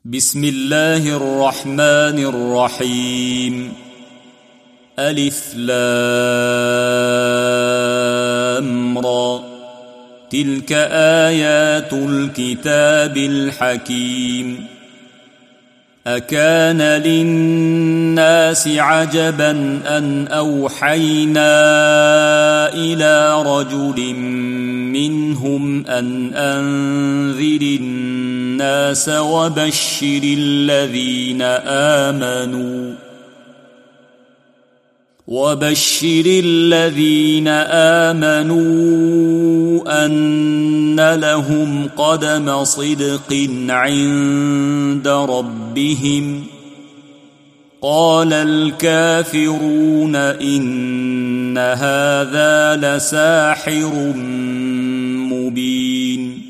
بسم الله الرحمن الرحيم. ألف لام را. تلك آيات الكتاب الحكيم. أكان للناس عجبا أن أوحينا إلى رجل منهم أن أنذر الناس وبشر الذين آمنوا أن لهم قدم صدق عند ربهم. قال الكافرون إن هذا لساحر مبين.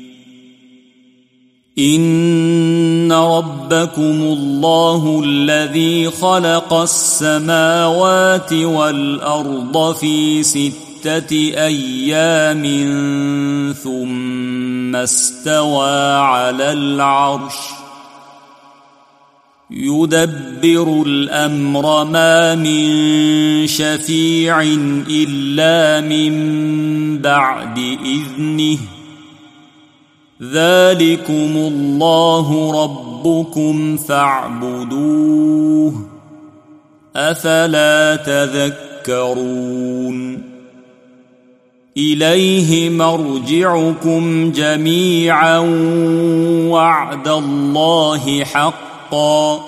إن ربكم الله الذي خلق السماوات والأرض في 6 أيام ثم استوى على العرش يدبر الأمر ما من شفيع إلا من بعد إذنه. ذلكم الله ربكم فاعبدوه أفلا تذكرون. إليه مرجعكم جميعا وعد الله حقا.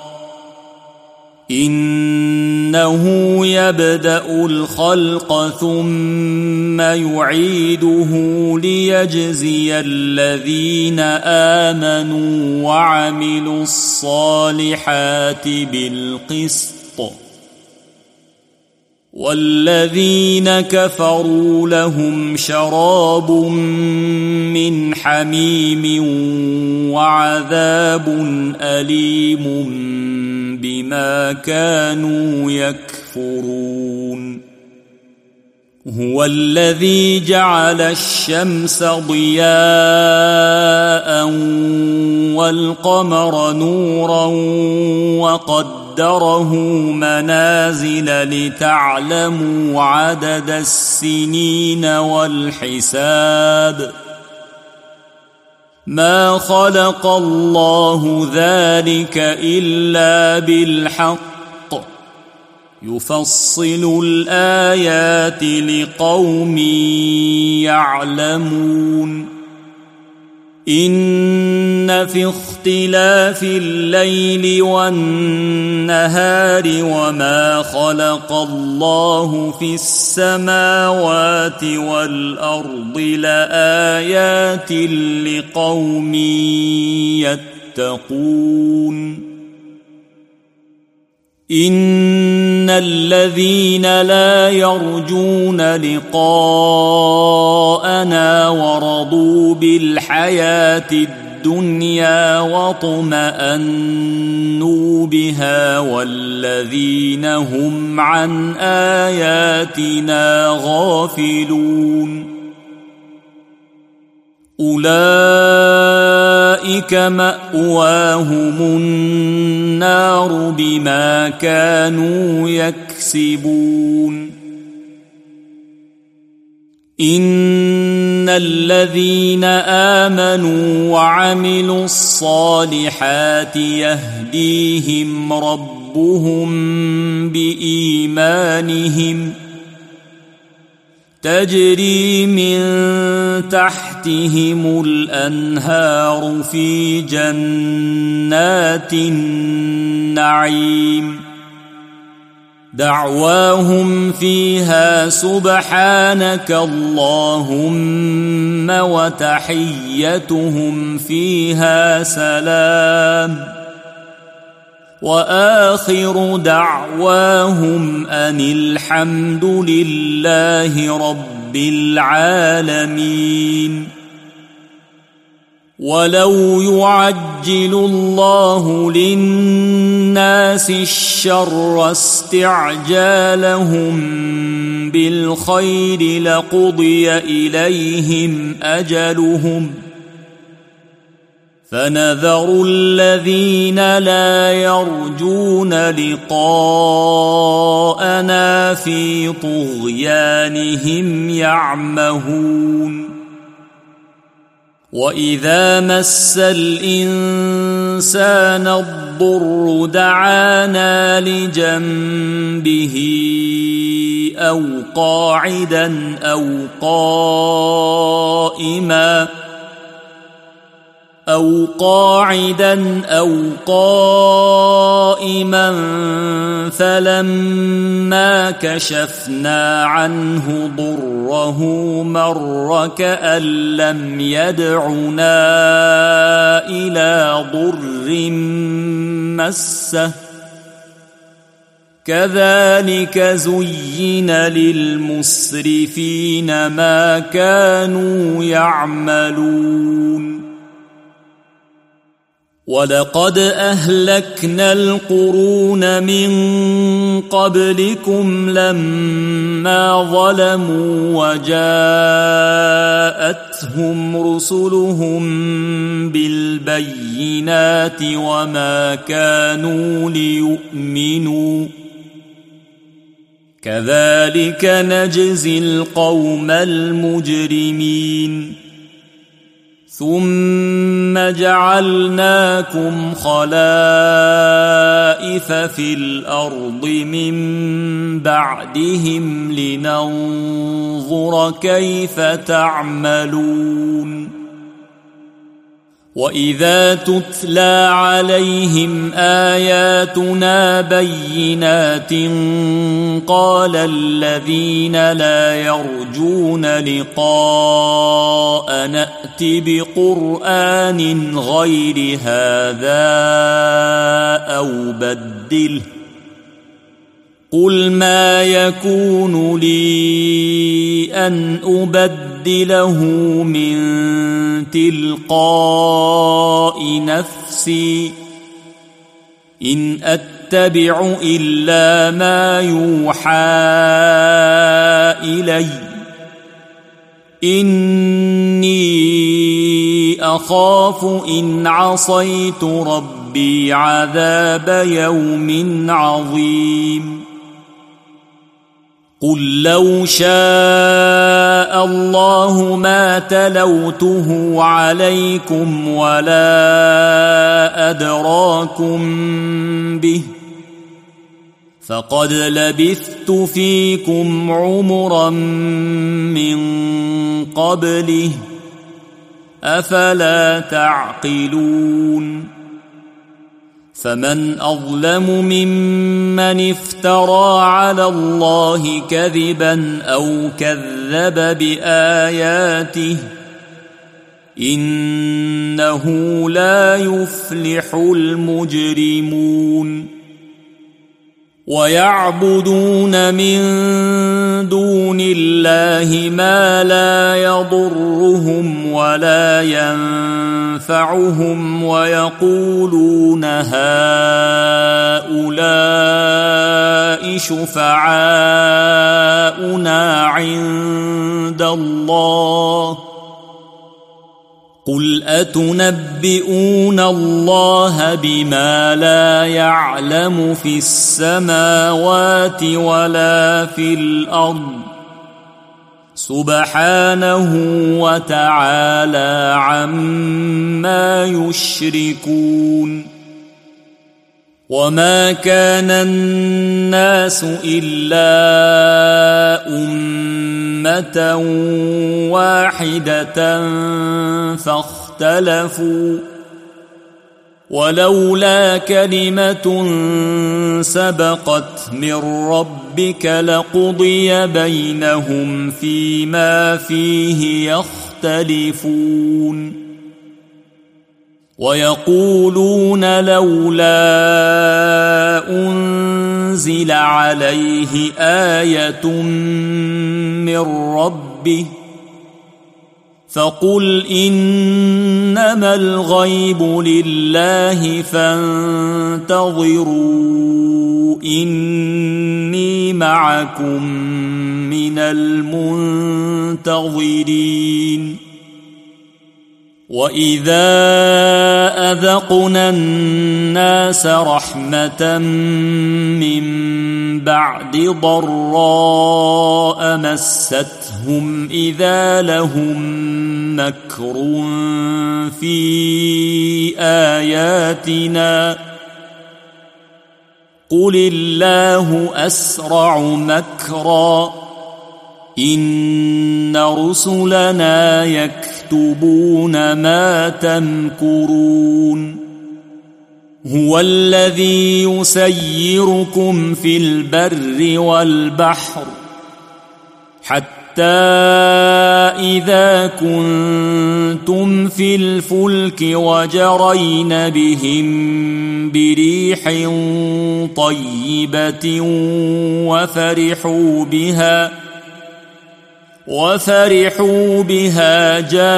إنه يبدأ الخلق ثم يعيده ليجزي الذين آمنوا وعملوا الصالحات بالقسط، والذين كفروا لهم شراب من حميم وعذاب أليم بما كانوا يكفرون. هو الذي جعل الشمس ضياء والقمر نورا وقدره منازل لتعلموا عدد السنين والحساب. ما خلق الله ذلك إلا بالحق يفصل الآيات لقوم يعلمون. إن في اختلاف الليل والنهار وما خلق الله في السماوات والأرض لآيات لقوم يتقون. إن الذين لا يرجون لقاءنا ورضوا بالحياة الدنيا واطمأنوا بها والذين هم عن آياتنا غافلون أولئك مأواهم النار بما كانوا يكسبون. إن الذين آمنوا وعملوا الصالحات يهديهم ربهم بإيمانهم تجري من تحتهم الأنهار في جنات النعيم. دعواهم فيها سبحانك اللهم وتحيتهم فيها سلام وآخر دعواهم أن الحمد لله رب العالمين. ولو يعجل الله للناس الشر استعجالهم بالخير لقضي إليهم أجلهم فنذر الذين لا يرجون لقاءنا في طغيانهم يعمهون وإذا مس الإنسان الضر دعانا لجنبه أو قاعدا أو قائما فلما كشفنا عنه ضره مر كأن لم يدعنا إلى ضر مسه كذلك زين للمسرفين ما كانوا يعملون ولقد أهلكنا القرون من قبلكم لما ظلموا وجاءتهم رسلهم بالبينات وما كانوا ليؤمنوا كذلك نجزي القوم المجرمين ثم جعلناكم خلائف في الأرض من بعدهم لننظر كيف تعملون وإذا تتلى عليهم آياتنا بينات قال الذين لا يرجون لقاء نأت بقرآن غير هذا أو بدله قل ما يكون لي أن أبدله من تلقاء نفسي إن أتبع إلا ما يوحى إلي إني أخاف إن عصيت ربي عذاب يوم عظيم قل لو شاء الله ما تلوته عليكم ولا أدراكم به فقد لبثت فيكم عمرا من قبله أفلا تعقلون فمن أظلم ممن افترى على الله كذبا أو كذب بآياته إنه لا يفلح المجرمون ويعبدون من دون الله ما لا يضرهم ولا ينفعهم ويقولون هؤلاء شفعاؤنا عند الله قل أتنبئون الله بما لا يعلم في السماوات ولا في الأرض سبحانه وتعالى عما يشركون وما كان الناس إلا أمة واحدة فاختلفوا ولولا كلمة سبقت من ربك لقضي بينهم فيما فيه يختلفون ويقولون لولا أنزل عليه آية من ربه فقل إنما الغيب لله فانتظروا إني معكم من المنتظرين وإذا أذقنا الناس رحمة من بعد ضراء مستهم إذا لهم مكر في آياتنا قل الله أسرع مكرا إن رسلنا يكتبون ما تمكرون هو الذي يسيركم في البر والبحر حتى إذا كنتم في الفلك وجرين بهم بريح طيبة وفرحوا بها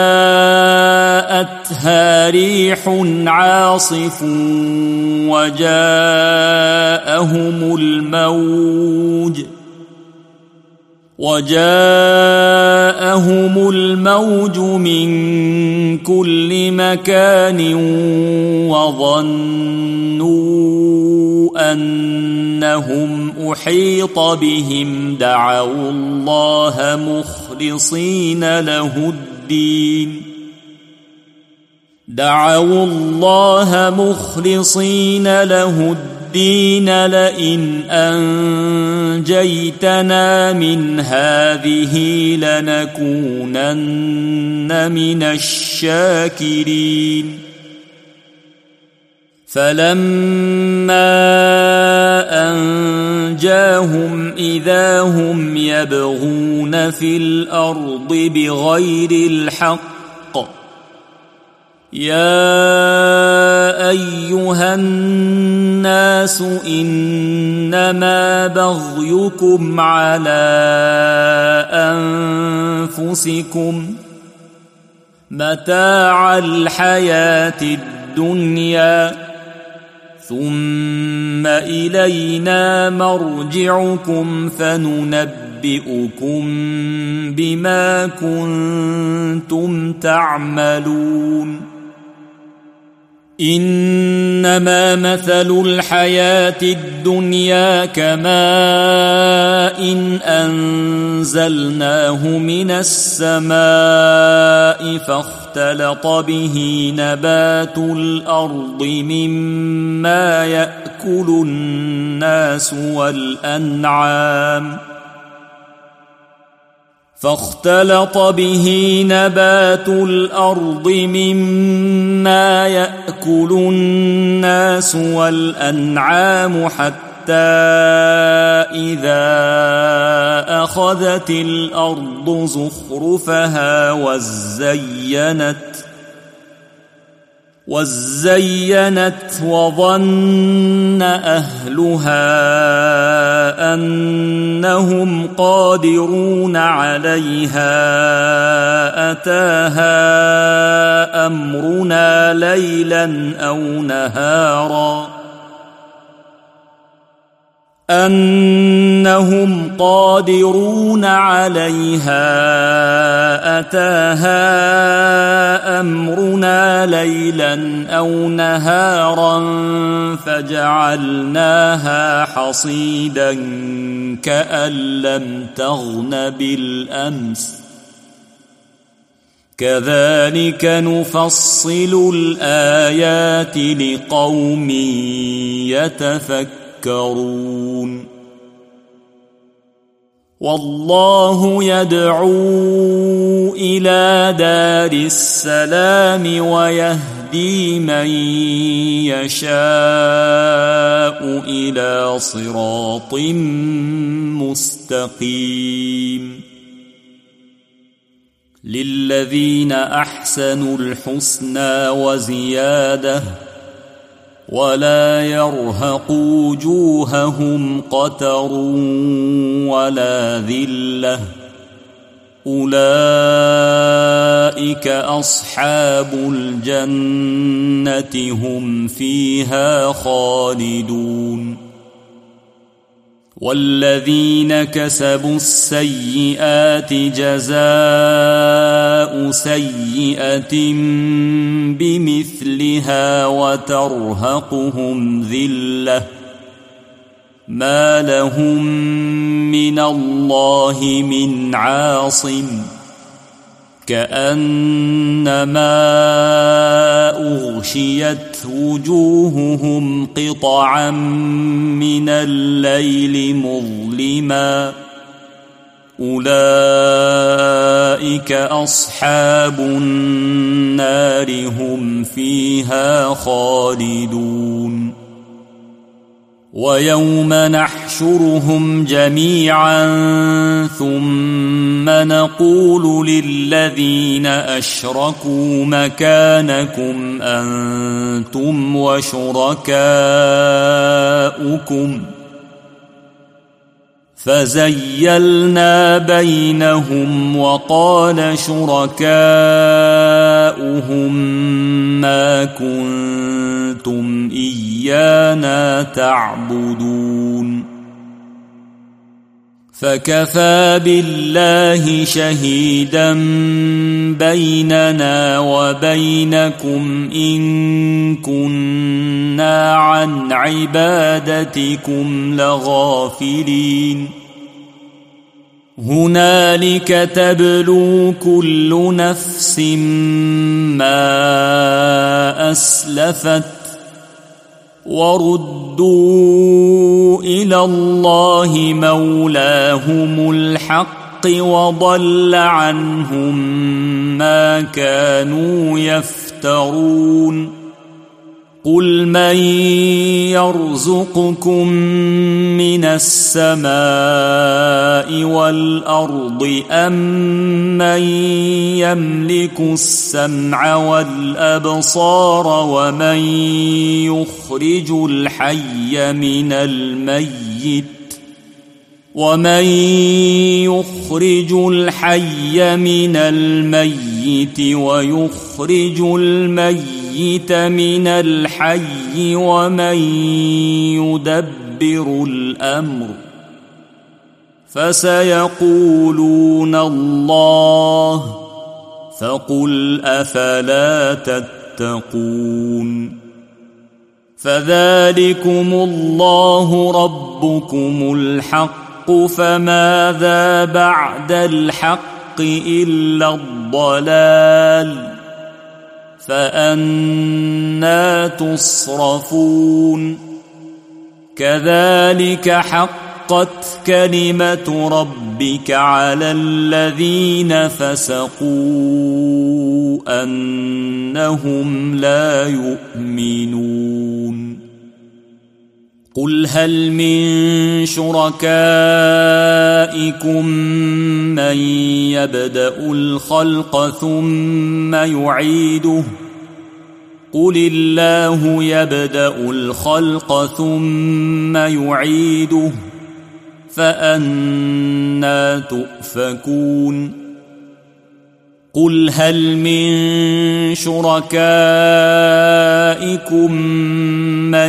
جاءتها ريح عاصف وجاءهم الموج من كل مكان وظنوا أنهم أحيط بهم دعوا الله مخلصين له الدين لئن أنجيتنا من هذه لنكونن من الشاكرين فلما أنجاهم إذا هم يبغون في الأرض بغير الحق يا أيها الناس إنما بغيكم على أنفسكم متاع الحياة الدنيا ثم إلينا مرجعكم فننبئكم بما كنتم تعملون إنما مثل الحياة الدنيا كماء أنزلناه من السماء فاختلط به نبات الأرض مما يأكل الناس والأنعام حتى إذا أخذت الأرض زخرفها وزينت وظن أهلها أنهم قادرون عليها أتاها أمرنا ليلا أو نهارا فجعلناها حصيدا كأن لم تغن بالأمس كذلك نفصل الآيات لقوم يتفكرون والله يدعو إلى دار السلام ويهدي من يشاء إلى صراط مستقيم للذين أحسنوا الحسنى وزيادة ولا يرهق وجوههم قتر ولا ذلة أولئك أصحاب الجنة هم فيها خالدون والذين كسبوا السيئات جزاء سيئة بمثلها وترهقهم ذلة ما لهم من الله من عاصم كأنما أغشيت وجوههم قطعا من الليل مظلما أولئك أصحاب النار هم فيها خالدون ويوم نحشرهم جميعا ثم نقول للذين أشركوا مكانكم أنتم وشركاؤكم فزيلنا بينهم وقال شركاؤهم ما كنتم إيانا تعبدون فكفى بالله شهيدا بيننا وبينكم إن كنا عن عبادتكم لغافلين هنالك تبلو كل نفس ما أسلفت وردوا إلى الله مولاهم الحق وضل عنهم ما كانوا يفترون قل من يرزقكم من السماء والأرض أم من يملك السمع والأبصار ومن يخرج الحي من الميت ويخرج الميت من الحي ومن يدبر الأمر فسيقولون الله فقل أفلا تتقون فذلكم الله ربكم الحق فماذا بعد الحق إلا الضلال فأنى تصرفون كذلك حقت كلمة ربك على الذين فسقوا أنهم لا يؤمنون قل هل من شركائكم من يبدأ الخلق ثم يعيده قل الله يبدأ الخلق ثم يعيده فأنى تؤفكون قل هل من شركائكم من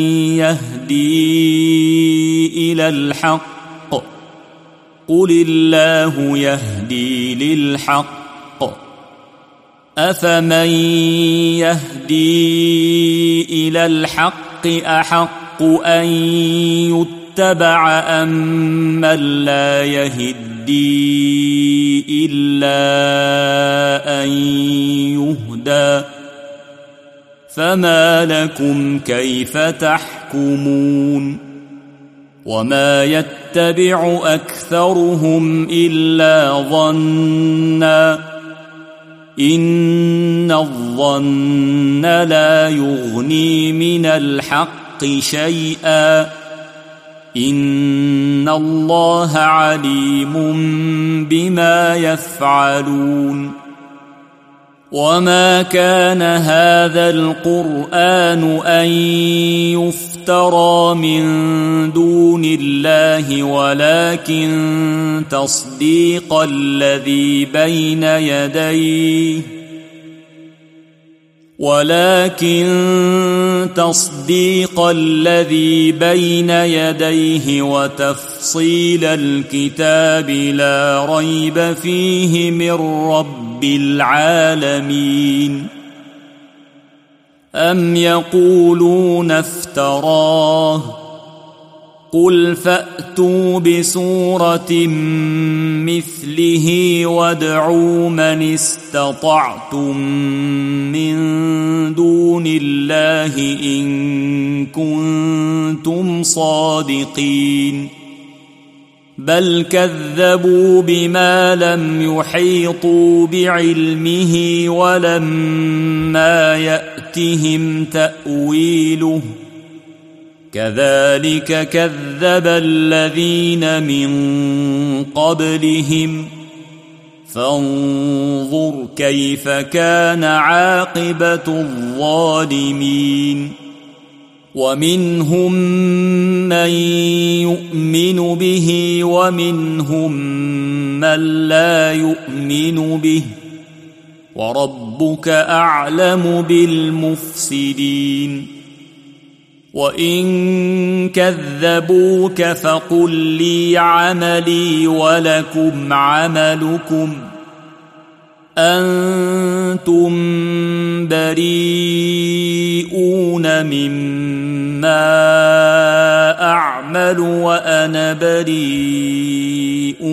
يهدي إلى الحق قل الله يهدي للحق أفمن يهدي إلى الحق أحق أن يتبع أم من لا يهدي إلا أن يهدى فما لكم كيف تحكمون وما يتبع أكثرهم إلا ظنا إن الظن لا يغني من الحق شيئا إن الله عليم بما يفعلون وما كان هذا القرآن أن يفترى من دون الله ولكن تصديق الذي بين يديه ولكن تصديق الذي بين يديه وتفصيل الكتاب لا ريب فيه من رب العالمين. أم يقولون افتراه قل فأتوا بسورة مثله وادعوا من استطعتم من دون الله إن كنتم صادقين. بل كذبوا بما لم يحيطوا بعلمه ولما يأتهم تأويله كذلك كذب الذين من قبلهم فانظر كيف كان عاقبة الظالمين. ومنهم من يؤمن به ومنهم من لا يؤمن به وربك أعلم بالمفسدين. وإن كذبوك فقل لي عملي ولكم عملكم أنتم بريئون مما أعمل وأنا بريء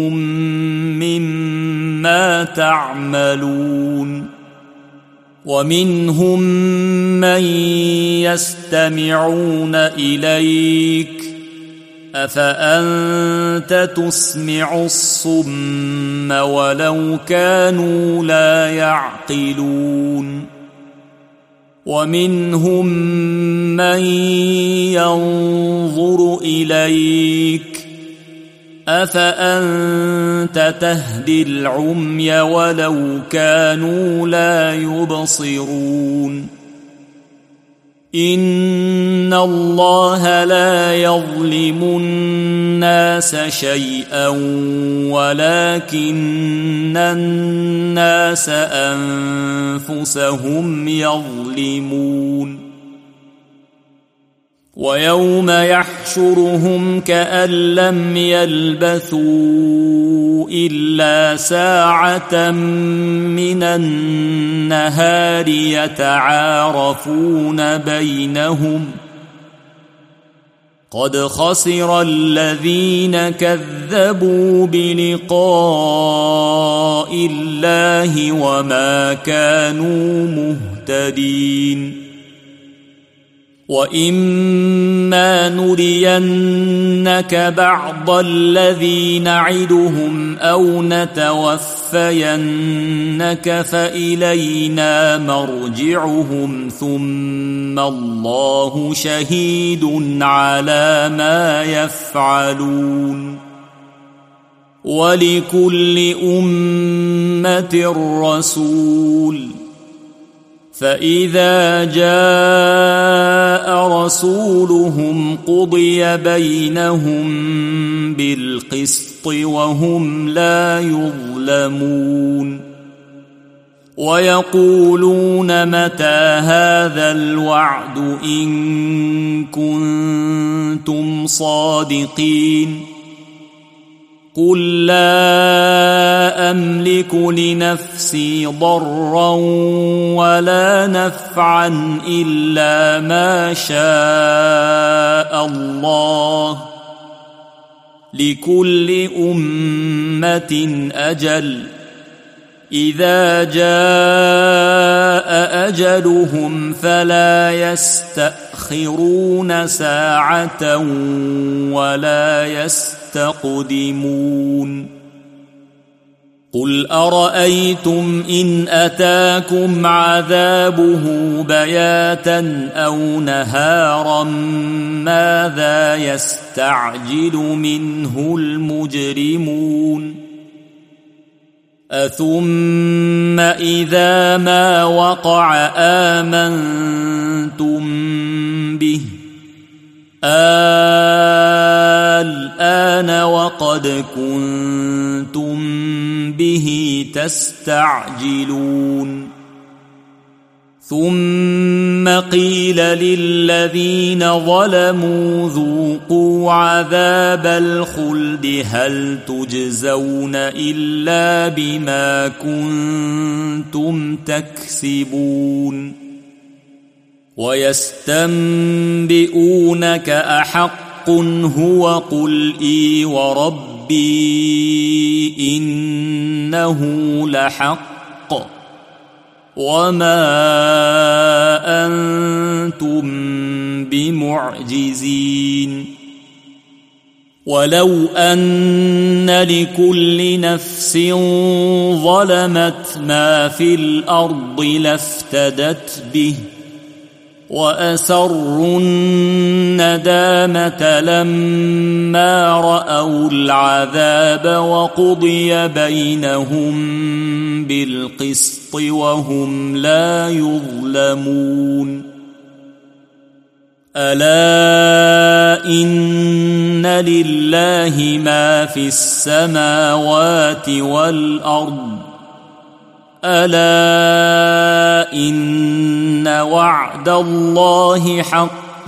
مما تعملون. ومنهم من يستمعون إليك أفأنت تسمع الصم ولو كانوا لا يعقلون. ومنهم من ينظر إليك أفأنت تهدي العمي ولو كانوا لا يبصرون. إن الله لا يظلم الناس شيئا ولكن الناس أنفسهم يظلمون. ويوم يحشرهم كأن لم يلبثوا إلا ساعة من النهار يتعارفون بينهم قد خسر الذين كذبوا بلقاء الله وما كانوا مهتدين. وإما نرينك بعض الذي نعدهم أو نتوفينك فإلينا مرجعهم ثم الله شهيد على ما يفعلون. ولكل أمة رسول فإذا جاء رسولهم قضي بينهم بالقسط وهم لا يظلمون. ويقولون متى هذا الوعد إن كنتم صادقين. قل لا أملك لنفسي ضرا ولا نفعا إلا ما شاء الله لكل أمة أجل إذا جاء أجلهم فلا يستأخرون ساعة ولا يستقدمون. قل أرأيتم إن أتاكم عذابه بياتا أو نهارا ماذا يستعجل منه المجرمون. أثم إذا ما وقع آمنتم به الآن وقد كنتم به تستعجلون ثم قيل للذين ظلموا ذوقوا عذاب الخلد هل تجزون إلا بما كنتم تكسبون ويستنبئونك أحق هو قل إي وربي إنه لحق وما أنتم بمعجزين ولو أن لكل نفس ظلمت ما في الأرض لافتدت به وأسروا الندامة لما رأوا العذاب وقضي بينهم بالقسط وهم لا يظلمون ألا إن لله ما في السماوات والأرض ألا إن وعد الله حق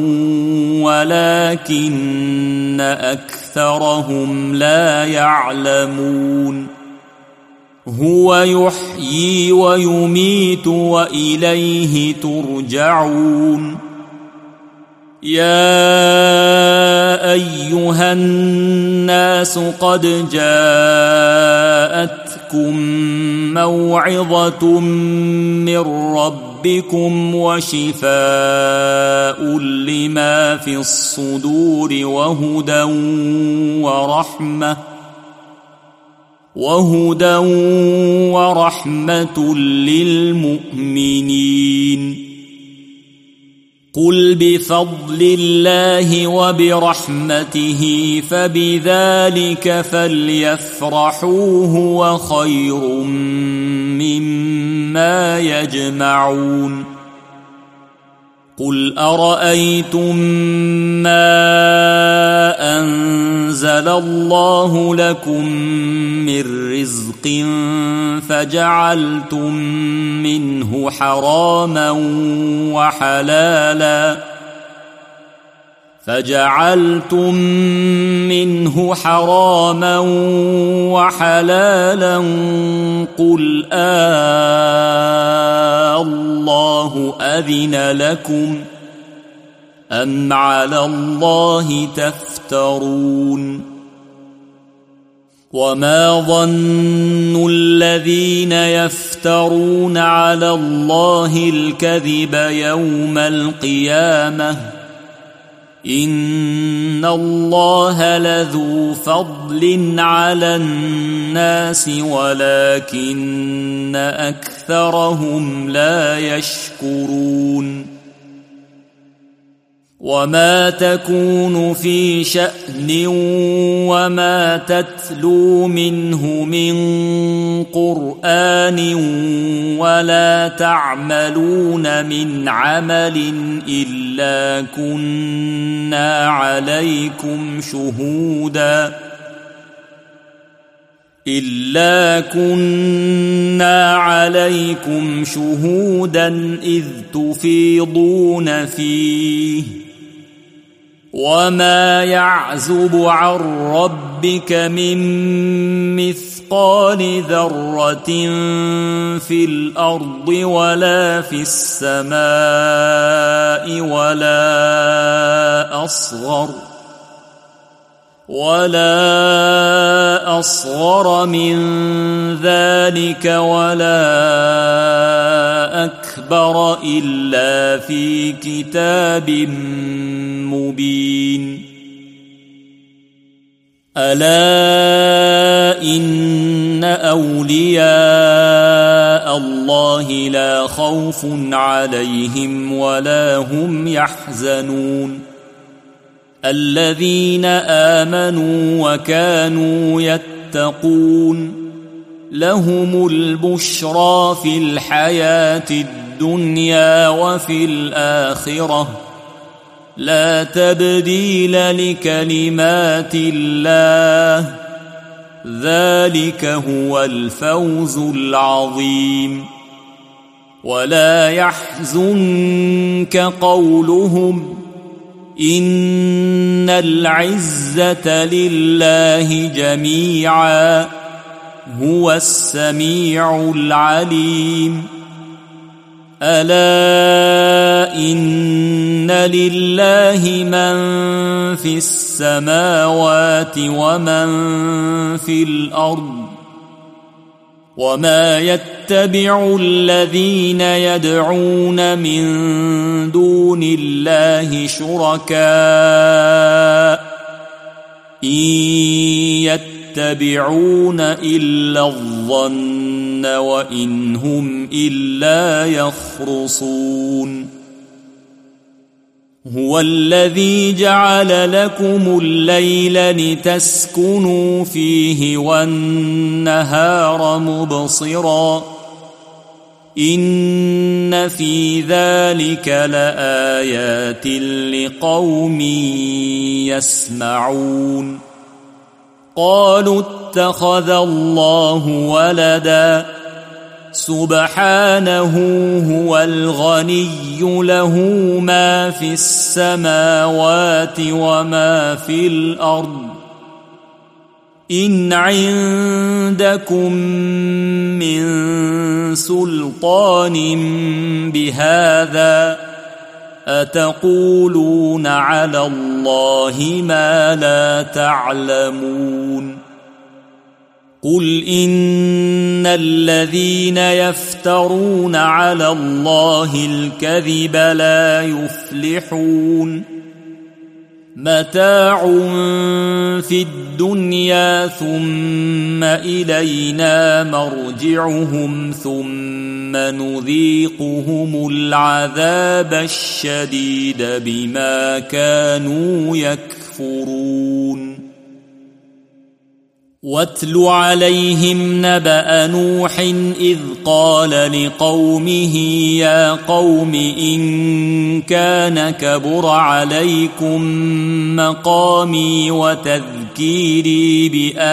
ولكن أكثرهم لا يعلمون هو يحيي ويميت وإليه ترجعون يا أيها الناس قد جاءتكم موعظة من ربكم وشفاء لما في الصدور وهدى ورحمة للمؤمنين قل بفضل الله وبرحمته فبذلك فليفرحوا هو خير مما يجمعون قل أرأيتم ما أنزل الله لكم من رزق فجعلتم منه حراما وحلالا قل الله أذن لكم أم على الله تفترون وما ظن الذين يفترون على الله الكذب يوم القيامة إن الله لذو فضل على الناس ولكن أكثرهم لا يشكرون وما تكون في شأن وما تتلو منه من قرآن ولا تعملون من عمل إلا كنا عليكم شهودا إذ تفيضون فيه وما يعزب عن ربك من مثقال ذرة في الأرض ولا في السماء ولا أصغر من ذلك ولا أكبر إلا في كتاب مبين ألا إن أولياء الله لا خوف عليهم ولا هم يحزنون الذين آمنوا وكانوا يتقون لهم البشرى في الحياة الدنيا وفي الآخرة لا تبديل لكلمات الله ذلك هو الفوز العظيم ولا يحزنك قولهم إن العزة لله جميعا هو السميع العليم ألا إن لله من في السماوات ومن في الأرض وما يتبع الذين يدعون من دون الله شركاء إن يتبعون إلا الظن وإن هم إلا يخرصون هو الذي جعل لكم الليل لتسكنوا فيه والنهار مبصرا إن في ذلك لآيات لقوم يسمعون قالوا اتخذ الله ولدا سبحانه هو الغني له ما في السماوات وما في الأرض إن عندكم من سلطان بهذا أتقولون على الله ما لا تعلمون قل إن الذين يفترون على الله الكذب لا يفلحون متاع في الدنيا ثم إلينا مرجعهم ثم نذيقهم العذاب الشديد بما كانوا يكفرون واتل عليهم نبأ نوح إذ قال لقومه يا قوم إن كان كبر عليكم مقامي وتذكيري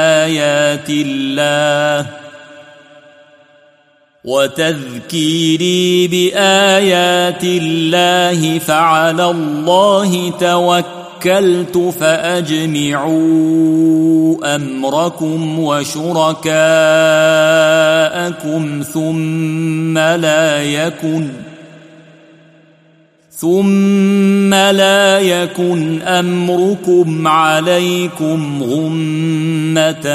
بآيات الله فعلى الله توكلت فأجمعوا أمركم وشركاءكم ثم لا يكن أمركم عليكم غمة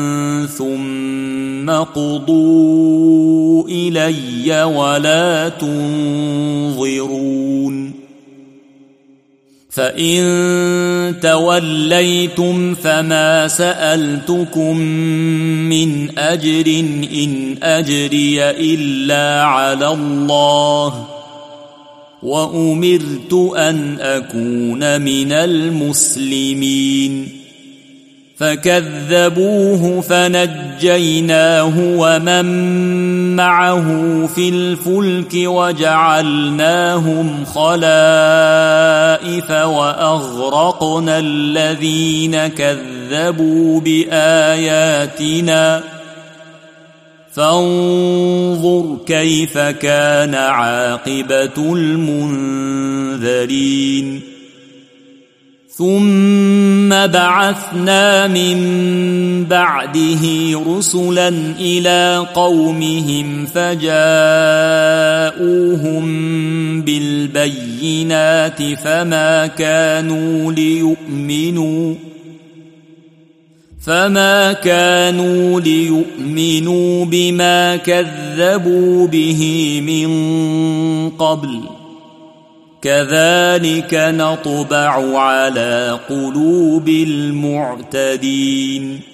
ثم قضوا إلي ولا تنظرون فإن توليتم فما سألتكم من أجر إن أجري إلا على الله وأمرت أن أكون من المسلمين فكذبوه فنجيناه ومن معه في الفلك وجعلناهم خلائف وأغرقنا الذين كذبوا بآياتنا فانظر كيف كان عاقبة المنذرين ثم بعثنا من بعده رسلا إلى قومهم فجاءوهم بالبينات فما كانوا ليؤمنوا بما كذبوا به من قبل كذلك نطبع على قلوب المعتدين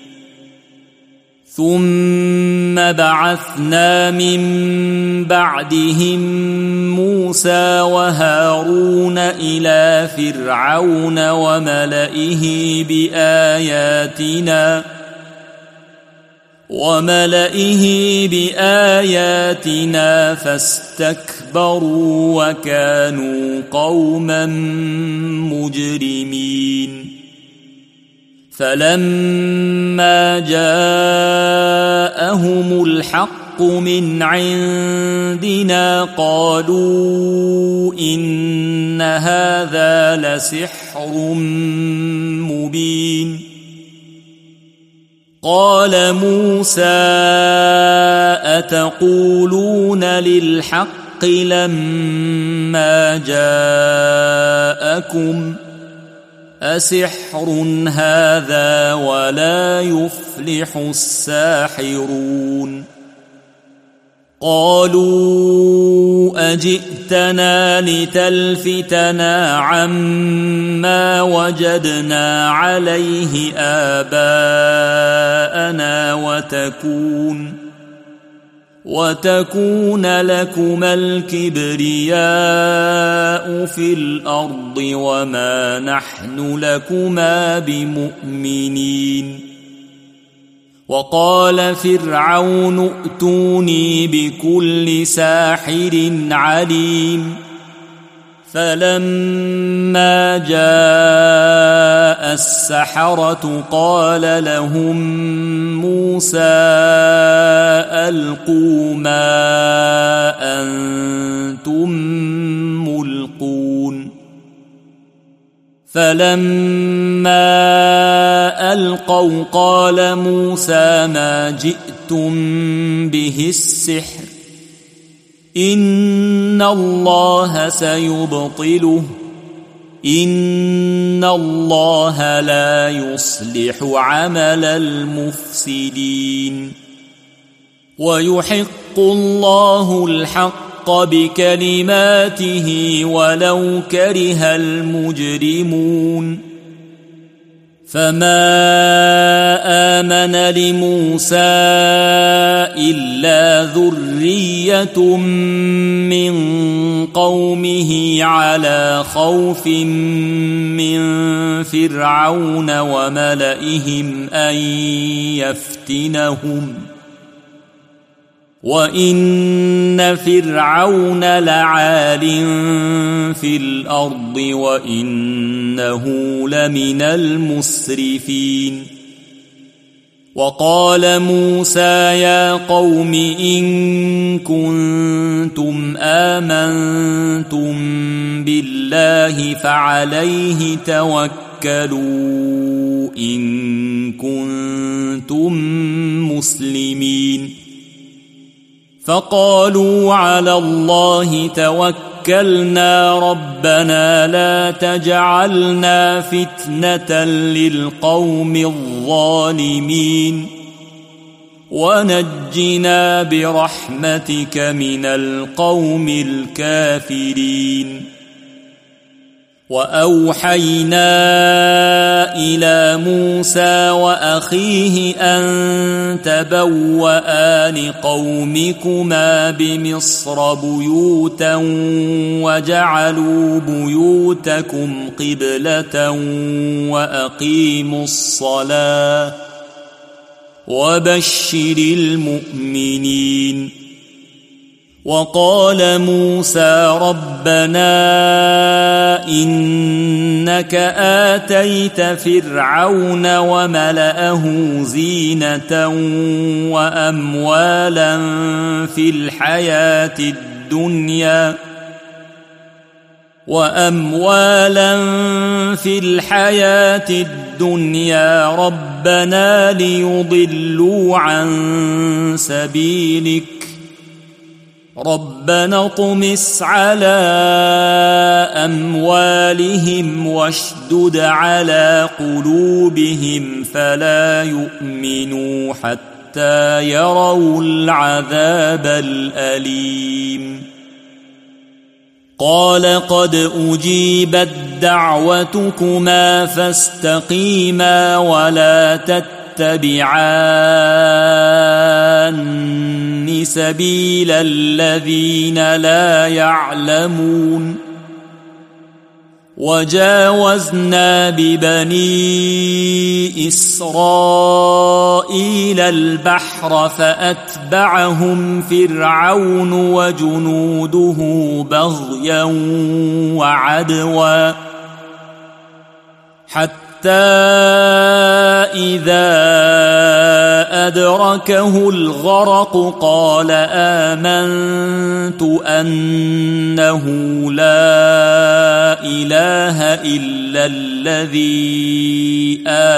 ثم بعثنا من بعدهم موسى وهارون إلى فرعون وملئه بآياتنا فاستكبروا وكانوا قوما مجرمين فلما جاءهم الحق من عندنا قالوا إن هذا لسحر مبين. قال موسى أتقولون للحق لما جاءكم أسحر هذا ولا يفلح الساحرون. قالوا أجئتنا لتلفتنا عما وجدنا عليه آباءنا وتكون لكما الكبرياء في الأرض وما نحن لكما بمؤمنين. وقال فرعون ائتوني بكل ساحر عليم. فلما جاء السحرة قال لهم موسى ألقوا ما أنتم ملقون. فلما ألقوا قال موسى ما جئتم به السحر إن الله سيبطله إن الله لا يصلح عمل المفسدين. ويحق الله الحق بكلماته ولو كره المجرمون. فما آمن لموسى إلا ذرية من قومه على خوف من فرعون وملئهم أن يفتنهم وإن فرعون لعال في الأرض وإنه لمن المسرفين. وقال موسى يا قوم إن كنتم آمنتم بالله فعليه توكلوا إن كنتم مسلمين. فقالوا على الله توكلنا ربنا لا تجعلنا فتنة للقوم الظالمين ونجنا برحمتك من القوم الكافرين. وأوحينا إلى موسى وأخيه أن تبوأ لقومكما بمصر بيوتا وجعلوا بيوتكم قبلة وأقيموا الصلاة وبشر المؤمنين. وقال موسى ربنا إنك آتيت فرعون وملأه زينة وأموالا في الحياة الدنيا ربنا ليضلوا عن سبيلك ربنا اطمس على أموالهم واشدد على قلوبهم فلا يؤمنوا حتى يروا العذاب الأليم. قال قد أجيبت دعوتكما فاستقيما ولا تتبعان سبيل الذين لا يعلمون. وجاوزنا ببني إسرائيل البحر فأتبعهم فرعون وجنوده بغيا وعدوا حتى إذا أدركه الغرق قال آمنت أنه لا إله إلا الذي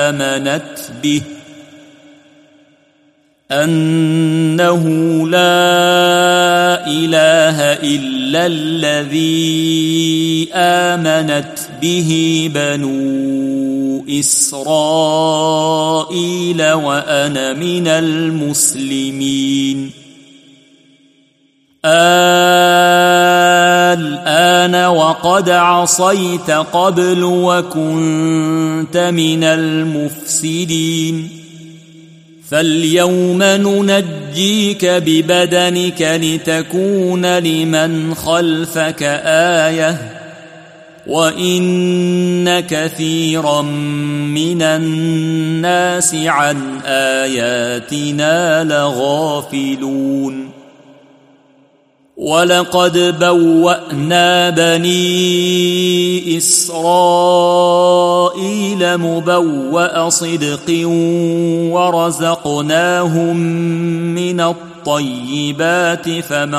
آمنت به بنو إسرائيل وأنا من المسلمين الآن وقد عصيت قبل وكنت من المفسدين فاليوم ننجيك ببدنك لتكون لمن خلفك آية وإن كثيرا من الناس عن آياتنا لغافلون ولقد بوأنا بني إسرائيل مبوأ صدق ورزقناهم من الطيبات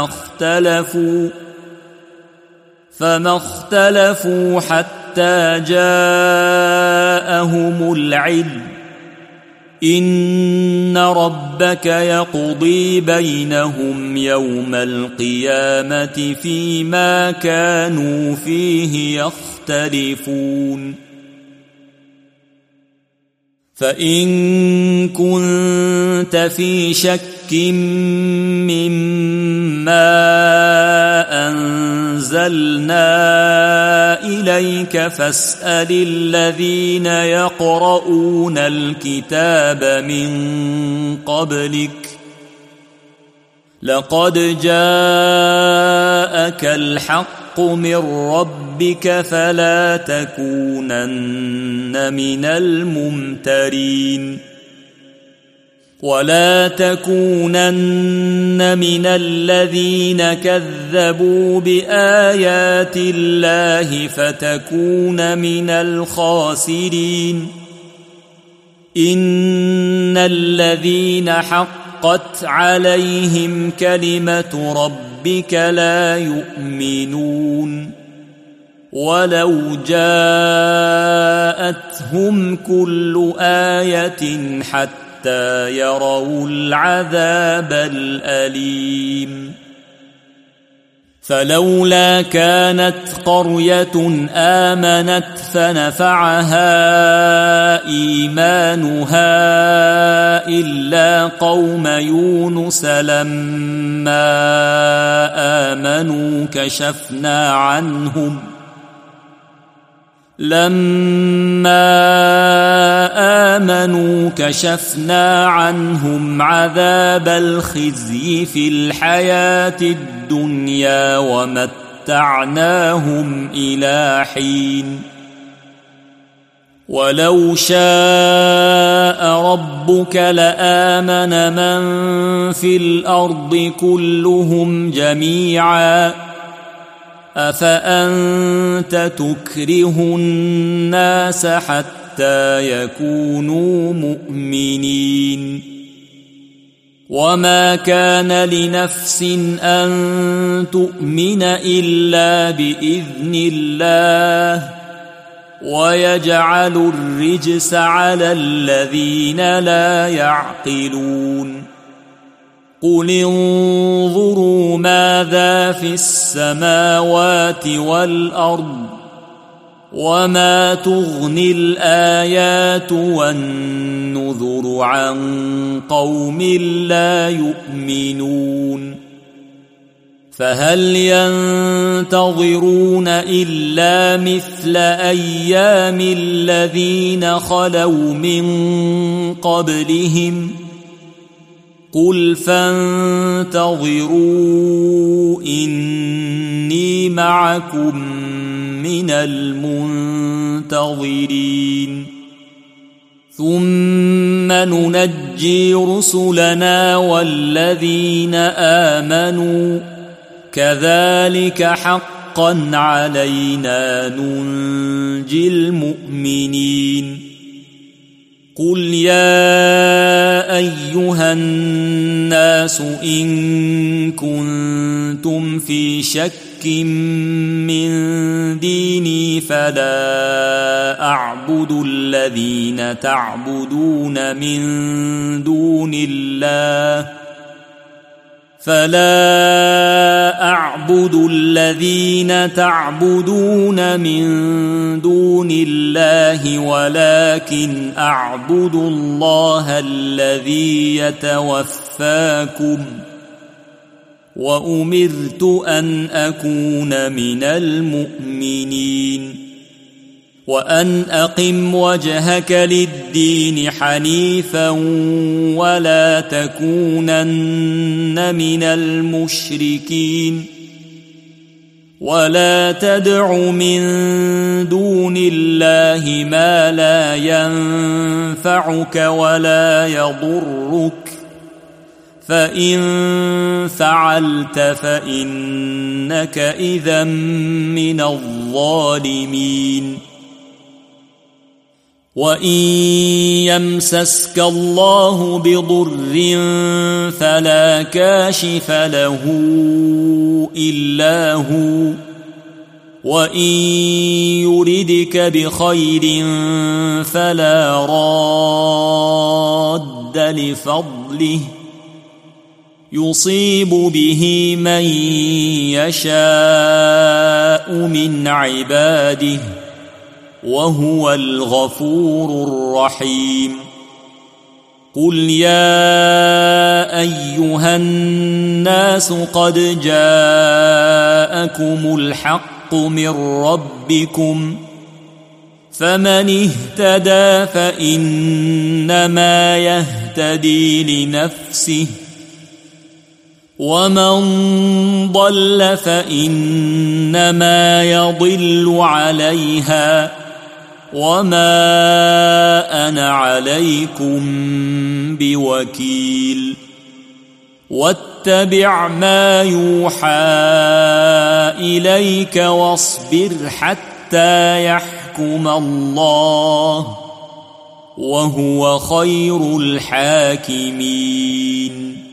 فما اختلفوا حتى جاءهم العلم إن ربك يقضي بينهم يوم القيامة فيما كانوا فيه يختلفون فإن كنت في شك مما أنزلنا إليك فاسأل الذين يقرؤون الكتاب من قبلك لقد جاءك الحق من ربك فلا تكونن من الممترين ولا تكونن من الذين كذبوا بآيات الله فتكون من الخاسرين إن الذين حقت عليهم كلمة ربك لا يؤمنون ولو جاءتهم كل آية حتى يروا العذاب الأليم فلولا كانت قرية آمنت فنفعها إيمانها إلا قوم يونس لما آمنوا كشفنا عنهم عذاب الخزي في الحياة الدنيا ومتعناهم إلى حين ولو شاء ربك لآمن من في الأرض كلهم جميعا أفأنت تكره الناس حتى يكونوا مؤمنين وما كان لنفس أن تؤمن إلا بإذن الله ويجعل الرجس على الذين لا يعقلون قل انظروا ماذا في السماوات والأرض وما تغني الآيات والنذر عن قوم لا يؤمنون فهل ينتظرون إلا مثل أيام الذين خلوا من قبلهم قل فانتظروا إني معكم من المنتظرين ثم ننجي رسلنا والذين آمنوا كذلك حقا علينا ننجي المؤمنين قل يا أيها الناس إن كنتم في شك من ديني فلا أعبد الذين تعبدون من دون الله ولكن أعبد الله الذي يتوفاكم وأمرت أن أكون من المؤمنين وأن أقم وجهك للدين حنيفا ولا تكونن من المشركين ولا تدع من دون الله ما لا ينفعك ولا يضرك فإن فعلت فإنك إذا من الظالمين وإن يمسسك الله بضر فلا كاشف له إلا هو وإن يردك بخير فلا راد لفضله يصيب به من يشاء من عباده وهو الغفور الرحيم قل يا أيها الناس قد جاءكم الحق من ربكم فمن اهتدى فإنما يهتدي لنفسه ومن ضل فإنما يضل عليها وما أنا عليكم بوكيل واتبع ما يوحى إليك واصبر حتى يحكم الله وهو خير الحاكمين